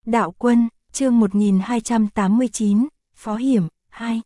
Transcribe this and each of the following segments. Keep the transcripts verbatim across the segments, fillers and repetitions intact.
Đạo quân, chương một nghìn hai trăm tám mươi chín, Phó Hiểm, hai.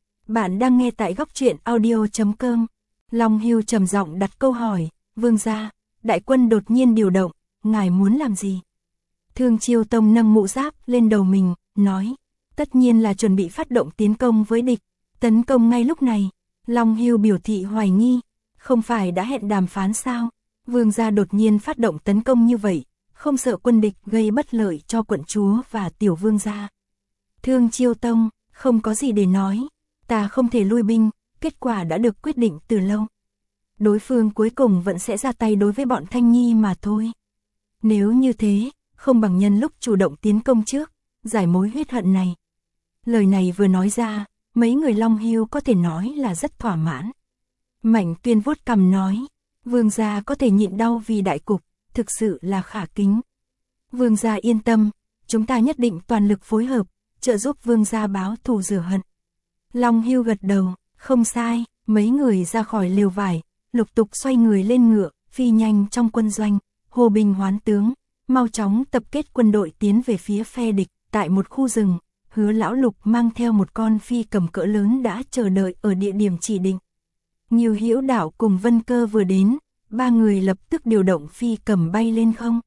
Bạn đang nghe tại góc truyện audio chấm com. Long Hưu trầm giọng đặt câu hỏi, vương gia, đại quân đột nhiên điều động, ngài muốn làm gì? Thương Chiêu Tông nâng mũ giáp lên đầu mình, nói, tất nhiên là chuẩn bị phát động tiến công với địch, tấn công ngay lúc này. Long Hưu biểu thị hoài nghi, không phải đã hẹn đàm phán sao? Vương gia đột nhiên phát động tấn công như vậy, không sợ quân địch gây bất lợi cho quận chúa và tiểu vương gia. Thương Chiêu Tông, không có gì để nói, ta không thể lui binh, kết quả đã được quyết định từ lâu. Đối phương cuối cùng vẫn sẽ ra tay đối với bọn Thanh Nhi mà thôi. Nếu như thế, không bằng nhân lúc chủ động tiến công trước, giải mối huyết hận này. Lời này vừa nói ra, mấy người Long Hưu có thể nói là rất thỏa mãn. Mạnh Tuyên vuốt cằm nói, vương gia có thể nhịn đau vì đại cục, thực sự là khả kính. Vương gia yên tâm, chúng ta nhất định toàn lực phối hợp, trợ giúp vương gia báo thù rửa hận. Long Hưu gật đầu, không sai, mấy người ra khỏi lều vải, lục tục xoay người lên ngựa, phi nhanh trong quân doanh, hô binh hoán tướng, mau chóng tập kết quân đội tiến về phía phe địch. Tại một khu rừng, Hứa lão Lục mang theo một con phi cầm cỡ lớn đã chờ đợi ở địa điểm chỉ định. Nhiều Hữu Đạo cùng Vân Cơ vừa đến, ba người lập tức điều động phi cầm bay lên không.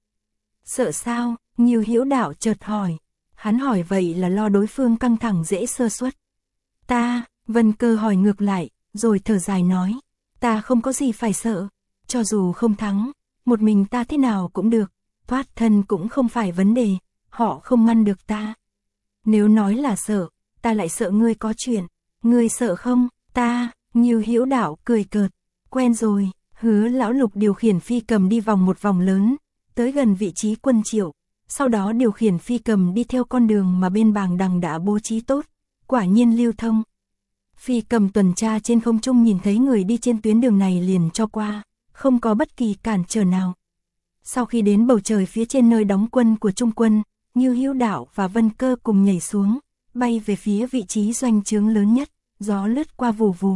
Sợ sao? Nhiều Hữu Đạo chợt hỏi. Hắn hỏi vậy là lo đối phương căng thẳng dễ sơ suất. Ta, Vân Cơ hỏi ngược lại, rồi thở dài nói, ta không có gì phải sợ, cho dù không thắng, một mình ta thế nào cũng được, thoát thân cũng không phải vấn đề, họ không ngăn được ta. Nếu nói là sợ, ta lại sợ ngươi có chuyện, ngươi sợ không? Ta, Nhiều Hữu Đạo cười cợt, quen rồi. Hứa lão Lục điều khiển phi cầm đi vòng một vòng lớn, tới gần vị trí quân Triệu, sau đó điều khiển phi cầm đi theo con đường mà bên Bàng Đằng đã bố trí tốt, quả nhiên lưu thông. Phi cầm tuần tra trên không trung nhìn thấy người đi trên tuyến đường này liền cho qua, không có bất kỳ cản trở nào. Sau khi đến bầu trời phía trên nơi đóng quân của Trung quân, Như Hữu Đạo và Vân Cơ cùng nhảy xuống, bay về phía vị trí doanh trướng lớn nhất, gió lướt qua vù vù.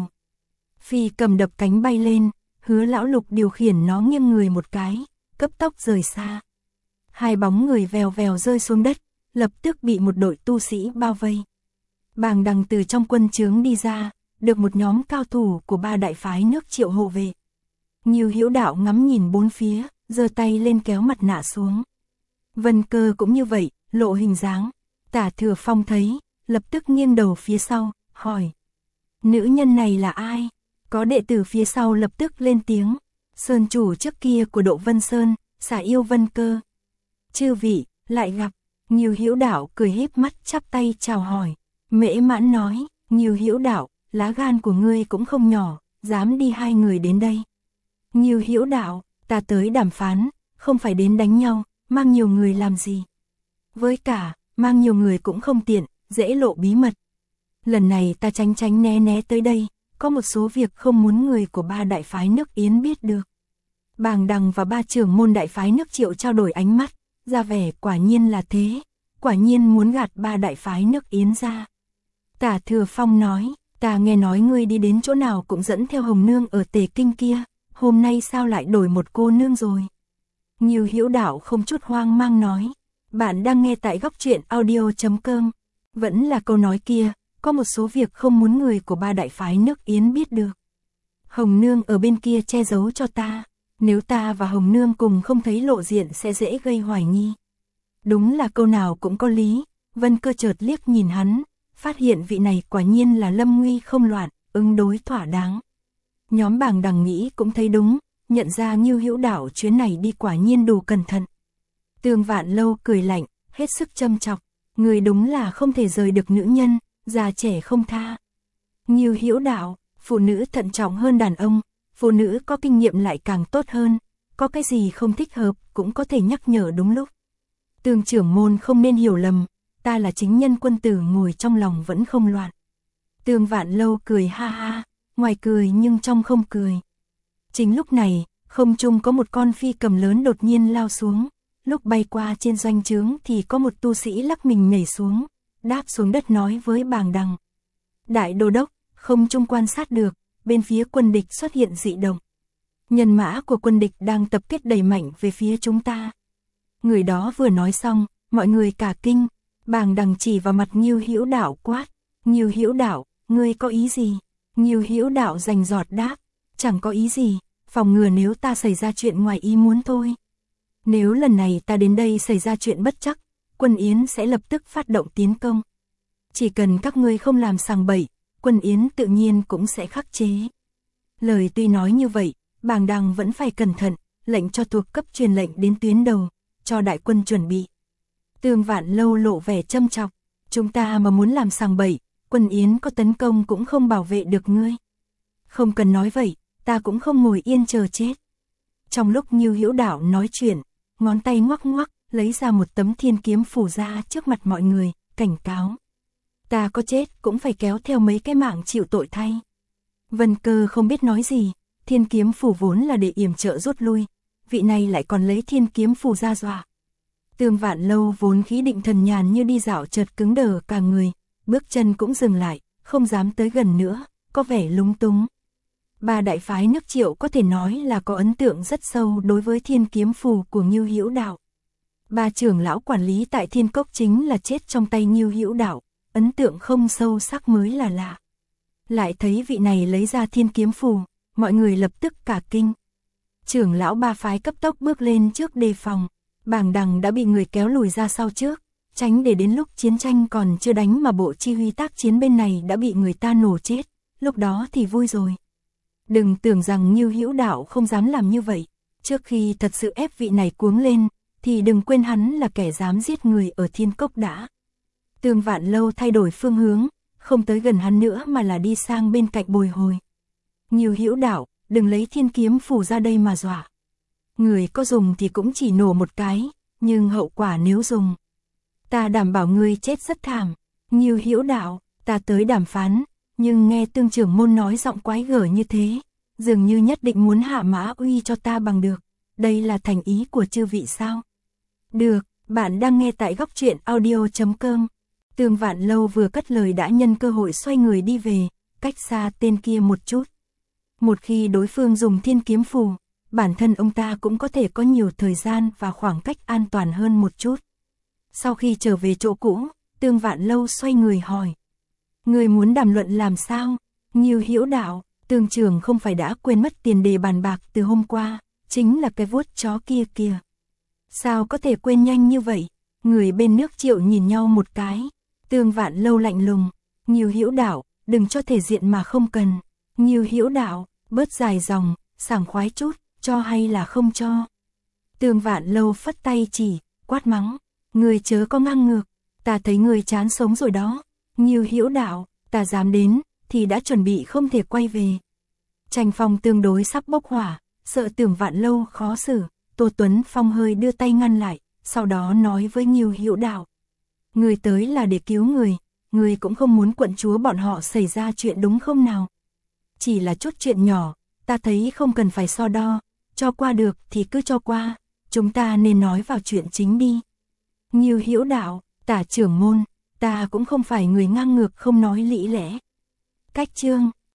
Phi cầm đập cánh bay lên, Hứa lão Lục điều khiển nó nghiêng người một cái, cấp tốc rời xa. Hai bóng người vèo vèo rơi xuống đất, lập tức bị một đội tu sĩ bao vây. Bàng Đằng từ trong quân trướng đi ra, được một nhóm cao thủ của ba đại phái nước Triệu hộ vệ. Nhiều Hữu Đạo ngắm nhìn bốn phía, giơ tay lên kéo mặt nạ xuống. Vân Cơ cũng như vậy, lộ hình dáng. Tả Thừa Phong thấy, lập tức nghiêng đầu phía sau, hỏi. Nữ nhân này là ai? Có đệ tử phía sau lập tức lên tiếng. Sơn chủ trước kia của Độ Vân Sơn, xả yêu Vân Cơ. Chư vị, lại gặp. Nhiều Hữu Đạo cười híp mắt chắp tay chào hỏi. Mễ Mãn nói, Nhiều Hữu Đạo, lá gan của ngươi cũng không nhỏ, dám đi hai người đến đây. Nhiều Hữu Đạo, ta tới đàm phán, không phải đến đánh nhau, mang nhiều người làm gì. Với cả, mang nhiều người cũng không tiện, dễ lộ bí mật. Lần này ta tránh tránh né né tới đây, có một số việc không muốn người của ba đại phái nước Yến biết được. Bàng Đằng và ba trưởng môn đại phái nước Triệu trao đổi ánh mắt, ra vẻ quả nhiên là thế, quả nhiên muốn gạt ba đại phái nước Yến ra. Tả Thừa Phong nói, ta nghe nói ngươi đi đến chỗ nào cũng dẫn theo Hồng Nương ở Tề Kinh kia, hôm nay sao lại đổi một cô nương rồi? Nhiều Hữu Đạo không chút hoang mang nói, bạn đang nghe tại góc truyện audio chấm com. Vẫn là câu nói kia, có một số việc không muốn người của ba đại phái nước Yến biết được. Hồng Nương ở bên kia che giấu cho ta, nếu ta và Hồng Nương cùng không thấy lộ diện sẽ dễ gây hoài nghi. Đúng là câu nào cũng có lý. Vân Cơ chợt liếc nhìn hắn, phát hiện vị này quả nhiên là lâm nguy không loạn, ứng đối thỏa đáng. Nhóm Bàng Đằng nghĩ cũng thấy đúng, nhận ra Như Hữu Đạo chuyến này đi quả nhiên đủ cẩn thận. Tường Vạn Lâu cười lạnh, hết sức châm chọc, người đúng là không thể rời được nữ nhân, già trẻ không tha. Như Hữu Đạo, phụ nữ thận trọng hơn đàn ông, phụ nữ có kinh nghiệm lại càng tốt hơn, có cái gì không thích hợp cũng có thể nhắc nhở đúng lúc. Tường trưởng môn không nên hiểu lầm, ta là chính nhân quân tử ngồi trong lòng vẫn không loạn. Tường Vạn Lâu cười ha ha, ngoài cười nhưng trong không cười. Chính lúc này, không trung có một con phi cầm lớn đột nhiên lao xuống, lúc bay qua trên doanh trướng thì có một tu sĩ lắc mình nhảy xuống, đáp xuống đất nói với Bàng Đằng. Đại đô đốc, không trung quan sát được, bên phía quân địch xuất hiện dị động. Nhân mã của quân địch đang tập kết đẩy mạnh về phía chúng ta. Người đó vừa nói xong, mọi người cả kinh, Bàng Đằng chỉ vào mặt Ngưu Hữu Đạo quát, Ngưu Hữu Đạo, ngươi có ý gì? Ngưu Hữu Đạo rành rọt đáp, chẳng có ý gì, phòng ngừa nếu ta xảy ra chuyện ngoài ý muốn thôi. Nếu lần này ta đến đây xảy ra chuyện bất trắc, Quân Yến sẽ lập tức phát động tiến công. Chỉ cần các ngươi không làm sằng bậy, Quân Yến tự nhiên cũng sẽ khắc chế. Lời tuy nói như vậy, Bàng Đằng vẫn phải cẩn thận, lệnh cho thuộc cấp truyền lệnh đến tuyến đầu, cho đại quân chuẩn bị. Tương Vạn Lâu lộ vẻ châm chọc, chúng ta mà muốn làm sằng bậy, Quân Yến có tấn công cũng không bảo vệ được ngươi. Không cần nói vậy, ta cũng không ngồi yên chờ chết. Trong lúc Ngưu Hữu Đạo nói chuyện, ngón tay ngoắc ngoắc, lấy ra một tấm thiên kiếm phủ ra trước mặt mọi người, cảnh cáo. Ta có chết cũng phải kéo theo mấy cái mạng chịu tội thay. Vân Cơ không biết nói gì, thiên kiếm phủ vốn là để yểm trợ rút lui, vị này lại còn lấy thiên kiếm phủ ra dọa. Tương Vạn Lâu vốn khí định thần nhàn như đi dạo chợt cứng đờ cả người, bước chân cũng dừng lại, không dám tới gần nữa, có vẻ lúng túng. Ba đại phái nước Triệu có thể nói là có ấn tượng rất sâu đối với thiên kiếm phù của Ngưu Hữu Đạo. Ba trưởng lão quản lý tại Thiên Cốc chính là chết trong tay Ngưu Hữu Đạo, ấn tượng không sâu sắc mới là lạ. Lại thấy vị này lấy ra thiên kiếm phù, mọi người lập tức cả kinh. Trưởng lão ba phái cấp tốc bước lên trước đề phòng, Bàng Đằng đã bị người kéo lùi ra sau trước, tránh để đến lúc chiến tranh còn chưa đánh mà bộ chi huy tác chiến bên này đã bị người ta nổ chết, lúc đó thì vui rồi. Đừng tưởng rằng Ngưu Hữu Đạo không dám làm như vậy, trước khi thật sự ép vị này cuống lên, thì đừng quên hắn là kẻ dám giết người ở Thiên Cốc đã. Tương Vạn Lâu thay đổi phương hướng, không tới gần hắn nữa mà là đi sang bên cạnh bồi hồi. Ngưu Hữu Đạo, đừng lấy thiên kiếm phủ ra đây mà dọa. Người có dùng thì cũng chỉ nổ một cái, nhưng hậu quả nếu dùng, ta đảm bảo ngươi chết rất thảm. Ngưu Hữu Đạo, ta tới đàm phán, nhưng nghe Tương trưởng môn nói giọng quái gở như thế, dường như nhất định muốn hạ mã uy cho ta bằng được. Đây là thành ý của chư vị sao? Được, bạn đang nghe tại góc truyện audio chấm com. Tương Vạn Lâu vừa cất lời đã nhân cơ hội xoay người đi về, cách xa tên kia một chút. Một khi đối phương dùng thiên kiếm phù, bản thân ông ta cũng có thể có nhiều thời gian và khoảng cách an toàn hơn một chút. Sau khi trở về chỗ cũ, Tương Vạn Lâu xoay người hỏi. Người muốn đàm luận làm sao? Ngưu Hữu Đạo, Tương trưởng không phải đã quên mất tiền đề bàn bạc từ hôm qua, chính là cái vuốt chó kia kìa. Sao có thể quên nhanh như vậy? Người bên nước Triệu nhìn nhau một cái. Tương Vạn Lâu lạnh lùng. Ngưu Hữu Đạo, đừng cho thể diện mà không cần. Ngưu Hữu Đạo, bớt dài dòng, sảng khoái chút, cho hay là không cho? Tương Vạn Lâu phất tay chỉ, quát mắng. Người chớ có ngang ngược, ta thấy người chán sống rồi đó. Ngưu Hữu Đạo, ta dám đến, thì đã chuẩn bị không thể quay về. Tranh phong tương đối sắp bốc hỏa, sợ Tương Vạn Lâu khó xử, Tô Tuấn Phong hơi đưa tay ngăn lại, sau đó nói với Ngưu Hữu Đạo. Người tới là để cứu người, người cũng không muốn quận chúa bọn họ xảy ra chuyện đúng không nào? Chỉ là chút chuyện nhỏ, ta thấy không cần phải so đo, cho qua được thì cứ cho qua, chúng ta nên nói vào chuyện chính đi. Ngưu Hữu Đạo, Tả trưởng môn, ta cũng không phải người ngang ngược không nói lý lẽ. Cách chương